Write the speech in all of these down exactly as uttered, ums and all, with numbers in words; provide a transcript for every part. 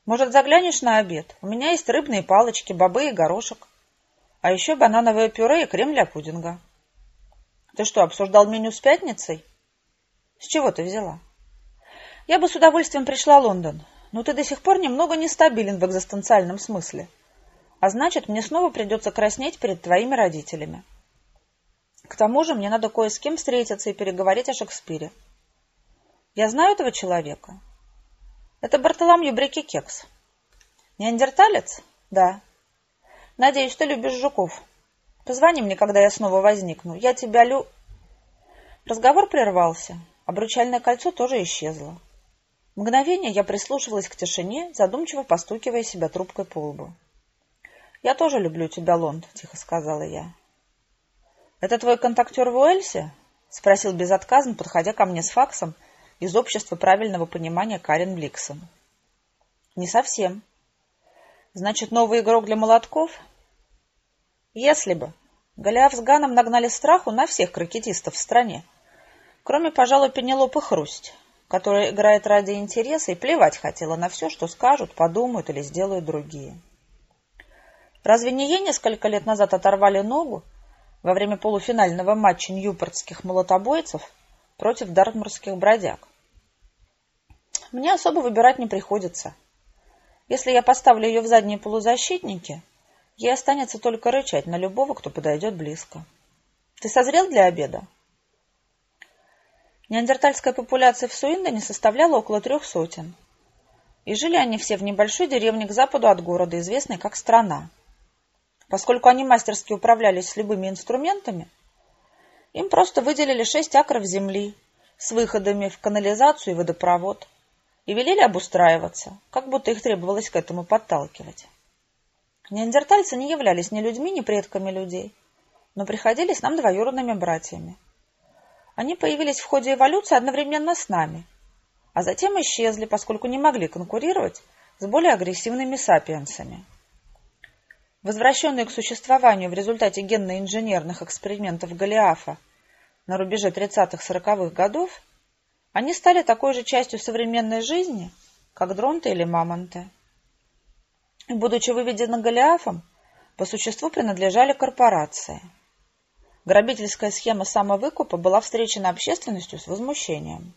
Может, заглянешь на обед? У меня есть рыбные палочки, бобы и горошек. А еще банановое пюре и крем для пудинга. Ты что, обсуждал меню с пятницей? С чего ты взяла? Я бы с удовольствием пришла в Лондон, но ты до сих пор немного нестабилен в экзистенциальном смысле. А значит, мне снова придется краснеть перед твоими родителями. К тому же мне надо кое с кем встретиться и переговорить о Шекспире. Я знаю этого человека. Это Бартоломью Брикки-Кекс. Неандерталец? Да. Надеюсь, ты любишь жуков. Позвони мне, когда я снова возникну. Я тебя лю... Разговор прервался. Обручальное кольцо тоже исчезло. Мгновение я прислушивалась к тишине, задумчиво постукивая себя трубкой по лбу. «Я тоже люблю тебя, Лонд», — тихо сказала я. «Это твой контактер в Уэльсе?» — спросил безотказно, подходя ко мне с факсом из общества правильного понимания Карен Бликсон. «Не совсем. Значит, новый игрок для молотков?» «Если бы. Голиаф с Ганом нагнали страху на всех крокетистов в стране, кроме, пожалуй, Пенелопы Хрусть, которая играет ради интереса и плевать хотела на все, что скажут, подумают или сделают другие. Разве не ей несколько лет назад оторвали ногу во время полуфинального матча ньюпортских молотобойцев против дартмурских бродяг? Мне особо выбирать не приходится. Если я поставлю ее в задние полузащитники, ей останется только рычать на любого, кто подойдет близко. Ты созрел для обеда? Неандертальская популяция в Суиндоне составляла около трех сотен. И жили они все в небольшой деревне к западу от города, известной как Страна. Поскольку они мастерски управлялись с любыми инструментами, им просто выделили шесть акров земли с выходами в канализацию и водопровод и велели обустраиваться, как будто их требовалось к этому подталкивать. Неандертальцы не являлись ни людьми, ни предками людей, но приходились нам двоюродными братьями. Они появились в ходе эволюции одновременно с нами, а затем исчезли, поскольку не могли конкурировать с более агрессивными сапиенсами. Возвращенные к существованию в результате генно-инженерных экспериментов Голиафа на рубеже тридцатых-сороковых годов, они стали такой же частью современной жизни, как дронты или мамонты. И, будучи выведены Голиафом, по существу принадлежали корпорации. Грабительская схема самовыкупа была встречена общественностью с возмущением.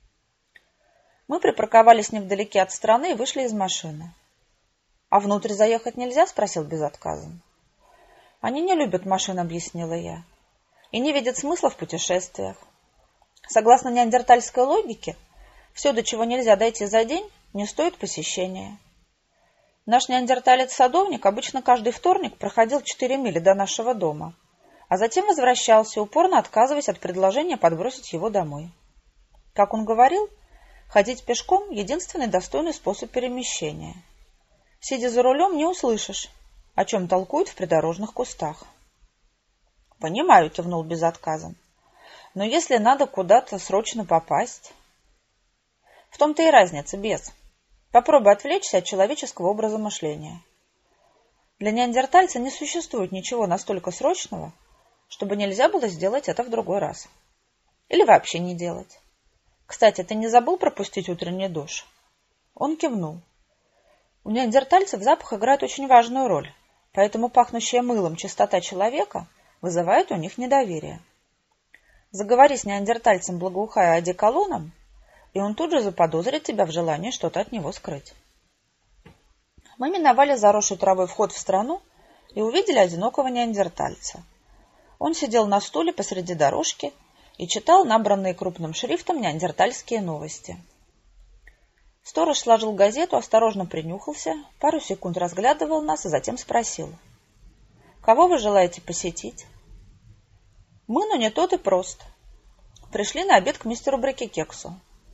Мы припарковались невдалеке от Страны и вышли из машины. «А внутрь заехать нельзя?» — спросил безотказно. «Они не любят машин», — объяснила я, «и не видят смысла в путешествиях. Согласно неандертальской логике, все, до чего нельзя дойти за день, не стоит посещения. Наш неандерталец-садовник обычно каждый вторник проходил четыре мили до нашего дома, а затем возвращался, упорно отказываясь от предложения подбросить его домой. Как он говорил, ходить пешком — единственный достойный способ перемещения. Сидя за рулем, не услышишь, о чем толкуют в придорожных кустах». «Понимаю», — кивнул безотказом. «Но если надо куда-то срочно попасть...» «В том-то и разница, без. Попробуй отвлечься от человеческого образа мышления. Для неандертальца не существует ничего настолько срочного, чтобы нельзя было сделать это в другой раз. Или вообще не делать. Кстати, ты не забыл пропустить утренний душ?» Он кивнул. У неандертальцев запах играет очень важную роль, поэтому пахнущая мылом чистота человека вызывает у них недоверие. Заговори с неандертальцем, благоухая одеколоном, и он тут же заподозрит тебя в желании что-то от него скрыть. Мы миновали заросший травой вход в Страну и увидели одинокого неандертальца. Он сидел на стуле посреди дорожки и читал набранные крупным шрифтом неандертальские новости. Сторож сложил газету, осторожно принюхался, пару секунд разглядывал нас и затем спросил: «Кого вы желаете посетить?» «Мы, но не тот и прост. Пришли на обед к мистеру Брикки-Кексу».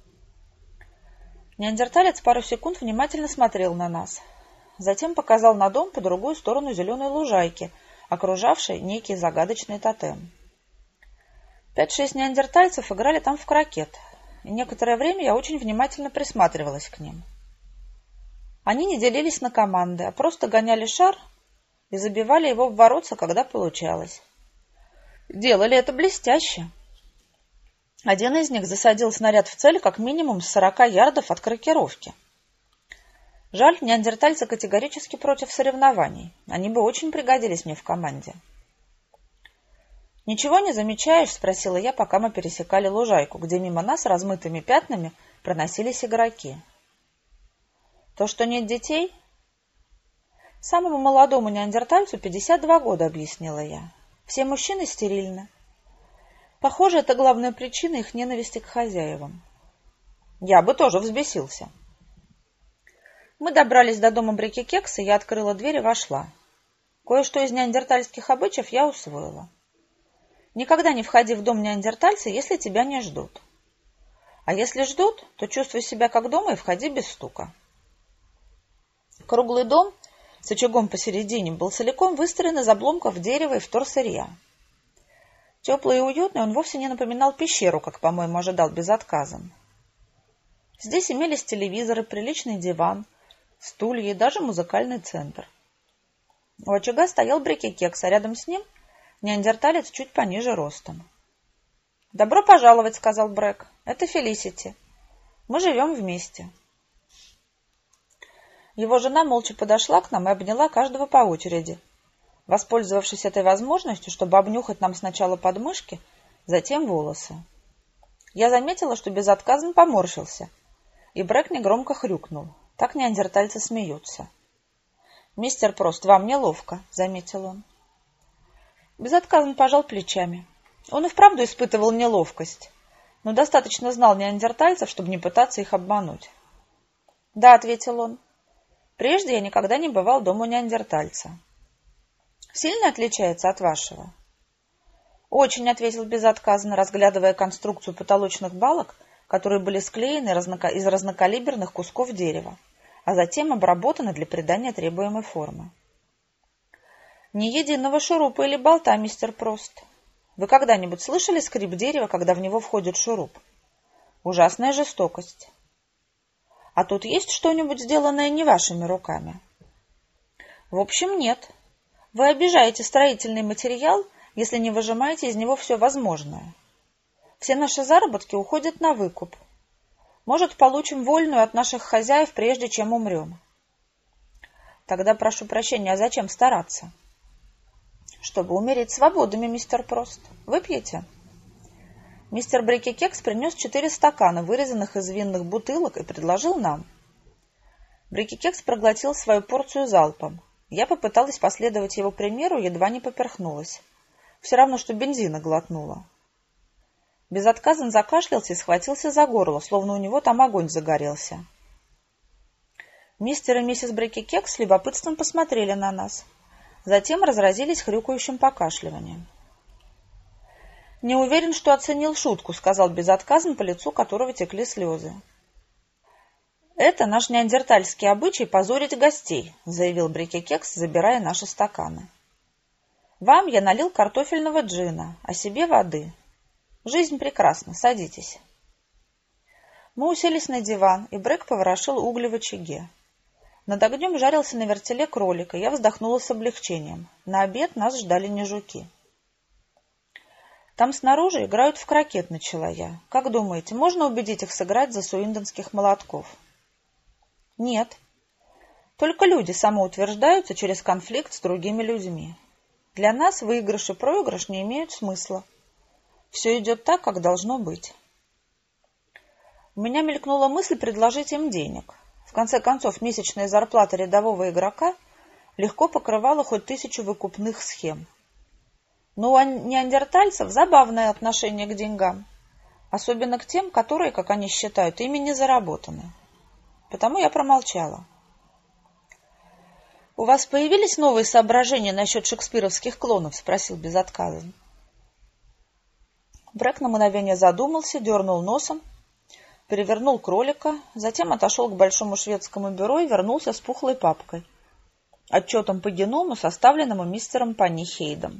Неандерталец пару секунд внимательно смотрел на нас. Затем показал на дом по другую сторону зеленой лужайки, окружавшей некий загадочный тотем. Пять-шесть неандертальцев играли там в крокет, и некоторое время я очень внимательно присматривалась к ним. Они не делились на команды, а просто гоняли шар и забивали его в воротца, когда получалось. Делали это блестяще. Один из них засадил снаряд в цель как минимум с сорока ярдов от крокировки. Жаль, неандертальцы категорически против соревнований. Они бы очень пригодились мне в команде. «Ничего не замечаешь?» – спросила я, пока мы пересекали лужайку, где мимо нас размытыми пятнами проносились игроки. «То, что нет детей?» «Самому молодому неандертальцу пятьдесят два года», – объяснила я. «Все мужчины стерильны. Похоже, это главная причина их ненависти к хозяевам». Я бы тоже взбесился. Мы добрались до дома Брикки-Кекса, я открыла дверь и вошла. Кое-что из неандертальских обычаев я усвоила. Никогда не входи в дом неандертальца, если тебя не ждут. А если ждут, то чувствуй себя как дома и входи без стука. Круглый дом с очагом посередине был целиком выстроен из обломков дерева и вторсырья. Теплый и уютный, он вовсе не напоминал пещеру, как, по-моему, ожидал безотказан. Здесь имелись телевизоры, приличный диван, стулья и даже музыкальный центр. У очага стоял Брикки-Кекс, а рядом с ним неандерталец чуть пониже ростом. «Добро пожаловать», — сказал Брэк. «Это Фелисити. Мы живем вместе». Его жена молча подошла к нам и обняла каждого по очереди, воспользовавшись этой возможностью, чтобы обнюхать нам сначала подмышки, затем волосы. Я заметила, что безотказно поморщился, и Брэк негромко хрюкнул. Так неандертальцы смеются. «Мистер Прост, вам неловко», — заметил он. Безотказно пожал плечами. Он и вправду испытывал неловкость, но достаточно знал неандертальцев, чтобы не пытаться их обмануть. «Да», — ответил он. «Прежде я никогда не бывал дома неандертальца». «Сильно отличается от вашего?» «Очень», — ответил безотказно, разглядывая конструкцию потолочных балок, которые были склеены из разнокалиберных кусков дерева, а затем обработаны для придания требуемой формы. «Ни единого шурупа или болта, мистер Прост. Вы когда-нибудь слышали скрип дерева, когда в него входит шуруп? Ужасная жестокость. А тут есть что-нибудь, сделанное не вашими руками?» «В общем, нет. Вы обижаете строительный материал, если не выжимаете из него все возможное. Все наши заработки уходят на выкуп. Может, получим вольную от наших хозяев, прежде чем умрем». «Тогда прошу прощения, а зачем стараться?» «Чтобы умереть свободными, мистер Прост. Выпьете?» Мистер Брикки-Кекс принес четыре стакана, вырезанных из винных бутылок, и предложил нам. Брикки-Кекс проглотил свою порцию залпом. Я попыталась последовать его примеру, едва не поперхнулась. Все равно, что бензина глотнула. Безотказно закашлялся и схватился за горло, словно у него там огонь загорелся. Мистер и миссис Брикки-Кекс с любопытством посмотрели на нас. Затем разразились хрюкающим покашливанием. «Не уверен, что оценил шутку», — сказал безотказно, по лицу которого текли слезы. «Это наш неандертальский обычай позорить гостей», — заявил Брикки-Кекс, забирая наши стаканы. «Вам я налил картофельного джина, а себе воды. Жизнь прекрасна, садитесь». Мы уселись на диван, и Брэк поворошил угли в очаге. Над огнем жарился на вертеле кролик, и я вздохнула с облегчением. На обед нас ждали не жуки. «Там снаружи играют в крокет», — начала я. «Как думаете, можно убедить их сыграть за суиндонских молотков?» «Нет. Только люди самоутверждаются через конфликт с другими людьми. Для нас выигрыш и проигрыш не имеют смысла. Все идет так, как должно быть». У меня мелькнула мысль предложить им денег. В конце концов, месячная зарплата рядового игрока легко покрывала хоть тысячу выкупных схем. Но у неандертальцев забавное отношение к деньгам, особенно к тем, которые, как они считают, ими не заработаны. Потому я промолчала. «У вас появились новые соображения насчет шекспировских клонов?» — спросил безотказно. Брэк на мгновение задумался, дернул носом, перевернул кролика, затем отошел к большому шведскому бюро и вернулся с пухлой папкой, отчетом по геному, составленному мистером Паннихейдом.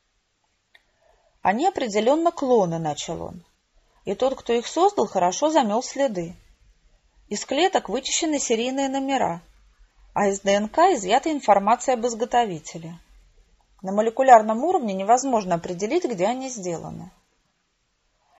«Они определенно клоны», — начал он, «и тот, кто их создал, хорошо замел следы. Из клеток вычищены серийные номера, а из ДНК изъята информация об изготовителе. На молекулярном уровне невозможно определить, где они сделаны.